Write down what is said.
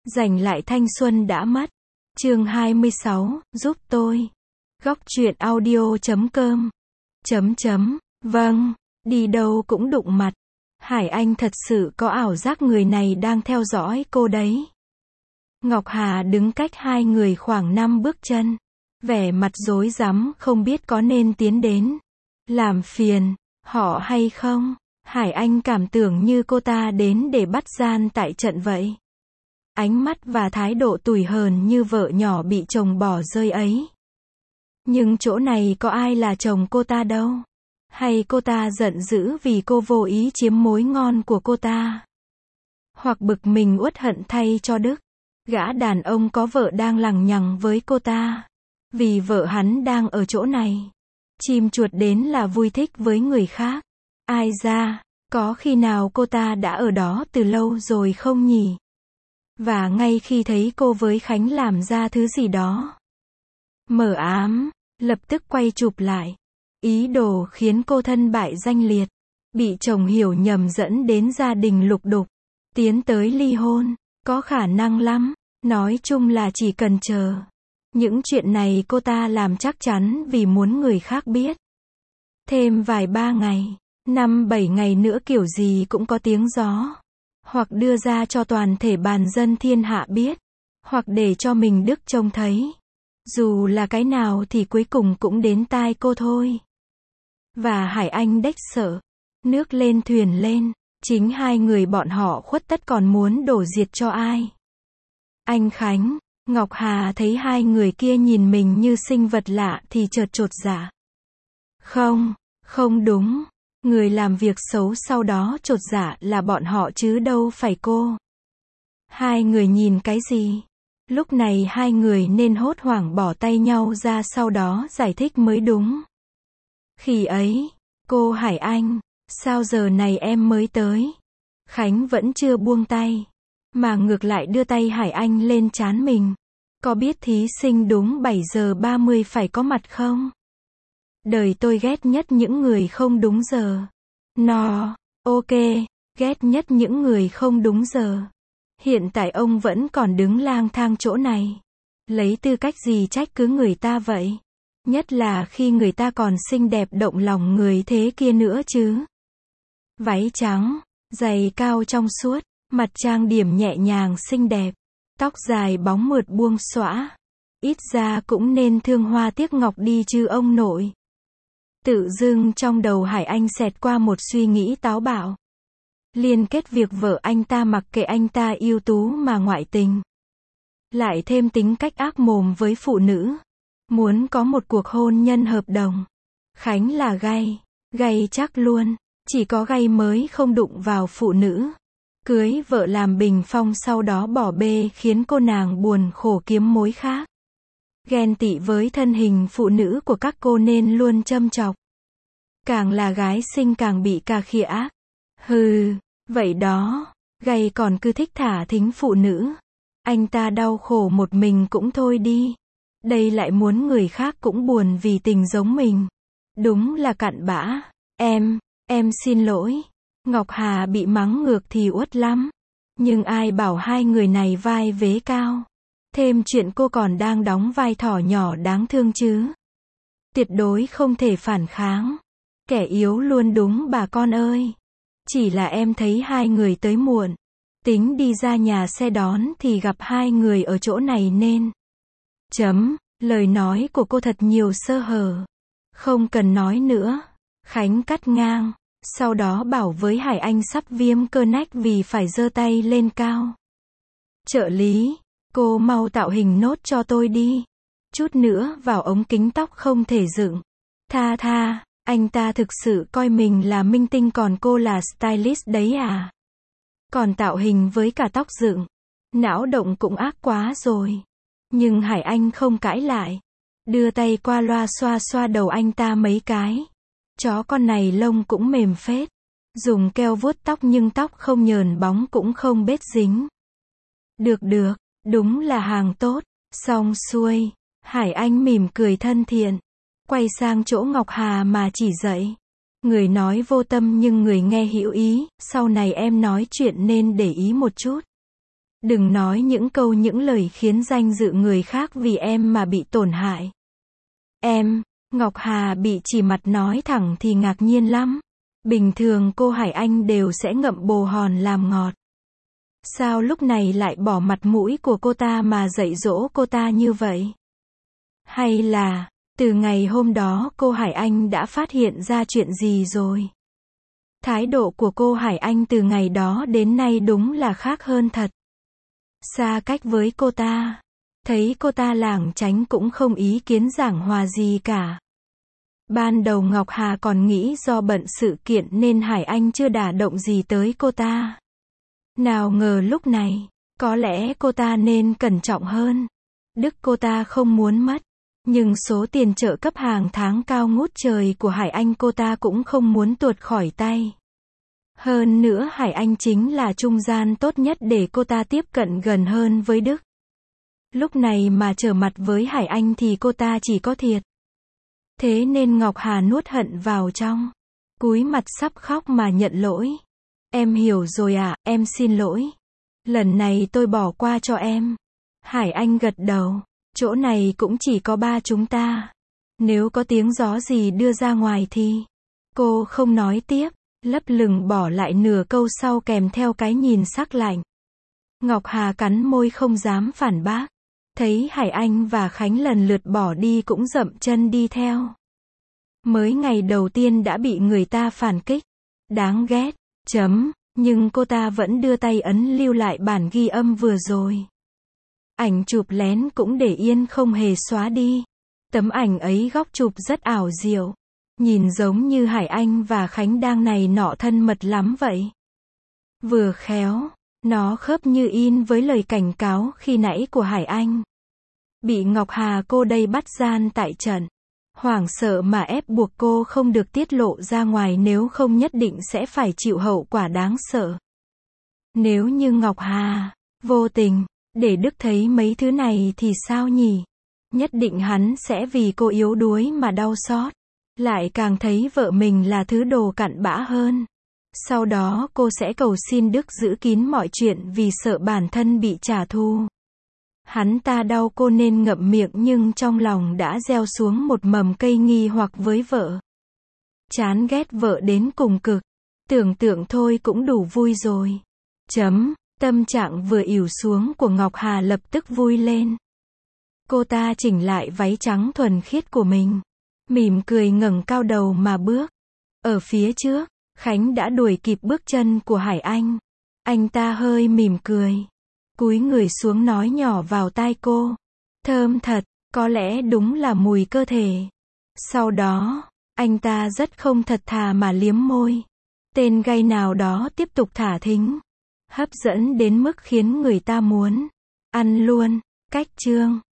Giành lại thanh xuân đã mất. Chương 26, giúp tôi. Góc truyện audio.com. Vâng, đi đâu cũng đụng mặt. Hải Anh thật sự có ảo giác người này đang theo dõi cô đấy. Ngọc Hà đứng cách hai người khoảng 5 bước chân. Vẻ mặt rối rắm không biết có nên tiến đến. Làm phiền họ hay không? Hải Anh cảm tưởng như cô ta đến để bắt gian tại trận vậy. Ánh mắt và thái độ tủi hờn như vợ nhỏ bị chồng bỏ rơi ấy. Nhưng chỗ này có ai là chồng cô ta đâu. Hay cô ta giận dữ vì cô vô ý chiếm mối ngon của cô ta. Hoặc bực mình uất hận thay cho Đức. Gã đàn ông có vợ đang lằng nhằng với cô ta. Vì vợ hắn đang ở chỗ này. Chim chuột đến là vui thích với người khác. Ai ra, có khi nào cô ta đã ở đó từ lâu rồi không nhỉ? Và ngay khi thấy cô với Khánh làm ra thứ gì đó mờ ám, lập tức quay chụp lại. Ý đồ khiến cô thân bại danh liệt. Bị chồng hiểu nhầm dẫn đến gia đình lục đục. Tiến tới ly hôn. Có khả năng lắm. Nói chung là chỉ cần chờ. Những chuyện này cô ta làm chắc chắn vì muốn người khác biết. Thêm vài 3 ngày, 5-7 ngày nữa kiểu gì cũng có tiếng gió. Hoặc đưa ra cho toàn thể bàn dân thiên hạ biết. Hoặc để cho mình Đức trông thấy. Dù là cái nào thì cuối cùng cũng đến tai cô thôi. Và Hải Anh đếch sợ. Nước lên thuyền lên. Chính hai người bọn họ khuất tất còn muốn đổ diệt cho ai. Anh Khánh, Ngọc Hà thấy hai người kia nhìn mình như sinh vật lạ thì chợt chột dạ. Không đúng. Người làm việc xấu sau đó chột dạ là bọn họ chứ đâu phải cô. Hai người nhìn cái gì? Lúc này hai người nên hốt hoảng bỏ tay nhau ra sau đó giải thích mới đúng. Khi ấy, cô Hải Anh, sao giờ này em mới tới? Khánh vẫn chưa buông tay, mà ngược lại đưa tay Hải Anh lên trán mình. Có biết thí sinh đúng 7 giờ 30 phải có mặt không? Đời tôi ghét nhất những người không đúng giờ. Ok, ghét nhất những người không đúng giờ. Hiện tại ông vẫn còn đứng lang thang chỗ này. Lấy tư cách gì trách cứ người ta vậy? Nhất là khi người ta còn xinh đẹp động lòng người thế kia nữa chứ. Váy trắng, giày cao trong suốt, mặt trang điểm nhẹ nhàng xinh đẹp, tóc dài bóng mượt buông xõa. Ít ra cũng nên thương hoa tiếc ngọc đi chứ ông nội. Tự dưng trong đầu Hải Anh xẹt qua một suy nghĩ táo bạo. Liên kết việc vợ anh ta mặc kệ anh ta ưu tú mà ngoại tình. Lại thêm tính cách ác mồm với phụ nữ. Muốn có một cuộc hôn nhân hợp đồng. Khánh là gay chắc luôn. Chỉ có gay mới không đụng vào phụ nữ. Cưới vợ làm bình phong sau đó bỏ bê khiến cô nàng buồn khổ kiếm mối khác. Ghen tị với thân hình phụ nữ của các cô nên luôn châm chọc. Càng là gái xinh càng bị cà khịa ác. Hừ, vậy đó, gay còn cứ thích thả thính phụ nữ. Anh ta đau khổ một mình cũng thôi đi. Đây lại muốn người khác cũng buồn vì tình giống mình. Đúng là cặn bã. Em xin lỗi. Ngọc Hà bị mắng ngược thì uất lắm. Nhưng ai bảo hai người này vai vế cao. Thêm chuyện cô còn đang đóng vai thỏ nhỏ đáng thương chứ. Tuyệt đối không thể phản kháng. Kẻ yếu luôn đúng bà con ơi. Chỉ là em thấy hai người tới muộn. Tính đi ra nhà xe đón thì gặp hai người ở chỗ này nên. Lời nói của cô thật nhiều sơ hở. Không cần nói nữa. Khánh cắt ngang. Sau đó bảo với Hải Anh sắp viêm cơ nách vì phải giơ tay lên cao. Trợ lý, cô mau tạo hình nốt cho tôi đi. Chút nữa vào ống kính tóc không thể dựng. Tha, anh ta thực sự coi mình là minh tinh còn cô là stylist đấy à? Còn tạo hình với cả tóc dựng. Não động cũng ác quá rồi. Nhưng Hải Anh không cãi lại. Đưa tay qua loa xoa xoa đầu anh ta mấy cái. Chó con này lông cũng mềm phết. Dùng keo vuốt tóc nhưng tóc không nhờn bóng cũng không bết dính. Được, đúng là hàng tốt. Xong xuôi, Hải Anh mỉm cười thân thiện. Quay sang chỗ Ngọc Hà mà chỉ dạy. Người nói vô tâm nhưng người nghe hữu ý, sau này em nói chuyện nên để ý một chút. Đừng nói những lời khiến danh dự người khác vì em mà bị tổn hại. Em, Ngọc Hà bị chỉ mặt nói thẳng thì ngạc nhiên lắm. Bình thường cô Hải Anh đều sẽ ngậm bồ hòn làm ngọt. Sao lúc này lại bỏ mặt mũi của cô ta mà dạy dỗ cô ta như vậy? Hay là, từ ngày hôm đó cô Hải Anh đã phát hiện ra chuyện gì rồi? Thái độ của cô Hải Anh từ ngày đó đến nay đúng là khác hơn thật. Xa cách với cô ta. Thấy cô ta lảng tránh cũng không ý kiến giảng hòa gì cả. Ban đầu Ngọc Hà còn nghĩ do bận sự kiện nên Hải Anh chưa đả động gì tới cô ta. Nào ngờ lúc này, có lẽ cô ta nên cẩn trọng hơn. Đức cô ta không muốn mất. Nhưng số tiền trợ cấp hàng tháng cao ngút trời của Hải Anh cô ta cũng không muốn tuột khỏi tay. Hơn nữa Hải Anh chính là trung gian tốt nhất để cô ta tiếp cận gần hơn với Đức. Lúc này mà trở mặt với Hải Anh thì cô ta chỉ có thiệt. Thế nên Ngọc Hà nuốt hận vào trong. Cúi mặt sắp khóc mà nhận lỗi. Em hiểu rồi ạ, em xin lỗi. Lần này tôi bỏ qua cho em. Hải Anh gật đầu. Chỗ này cũng chỉ có ba chúng ta. Nếu có tiếng gió gì đưa ra ngoài thì... Cô không nói tiếp, lấp lửng bỏ lại nửa câu sau kèm theo cái nhìn sắc lạnh. Ngọc Hà cắn môi không dám phản bác. Thấy Hải Anh và Khánh lần lượt bỏ đi cũng dậm chân đi theo. Mới ngày đầu tiên đã bị người ta phản kích. Đáng ghét, nhưng cô ta vẫn đưa tay ấn lưu lại bản ghi âm vừa rồi. Ảnh chụp lén cũng để yên không hề xóa đi. Tấm ảnh ấy góc chụp rất ảo diệu. Nhìn giống như Hải Anh và Khánh đang này nọ thân mật lắm vậy. Vừa khéo, nó khớp như in với lời cảnh cáo khi nãy của Hải Anh. Bị Ngọc Hà cô đây bắt gian tại trận. Hoảng sợ mà ép buộc cô không được tiết lộ ra ngoài nếu không nhất định sẽ phải chịu hậu quả đáng sợ. Nếu như Ngọc Hà vô tình để Đức thấy mấy thứ này thì sao nhỉ? Nhất định hắn sẽ vì cô yếu đuối mà đau xót. Lại càng thấy vợ mình là thứ đồ cặn bã hơn. Sau đó cô sẽ cầu xin Đức giữ kín mọi chuyện vì sợ bản thân bị trả thù. Hắn ta đau cô nên ngậm miệng nhưng trong lòng đã gieo xuống một mầm cây nghi hoặc với vợ. Chán ghét vợ đến cùng cực. Tưởng tượng thôi cũng đủ vui rồi. Tâm trạng vừa ỉu xuống của Ngọc Hà lập tức vui lên. Cô ta chỉnh lại váy trắng thuần khiết của mình. Mỉm cười ngẩng cao đầu mà bước. Ở phía trước, Khánh đã đuổi kịp bước chân của Hải Anh. Anh ta hơi mỉm cười. Cúi người xuống nói nhỏ vào tai cô. Thơm thật, có lẽ đúng là mùi cơ thể. Sau đó, anh ta rất không thật thà mà liếm môi. Tên gay nào đó tiếp tục thả thính. Hấp dẫn đến mức khiến người ta muốn ăn luôn. Cách chương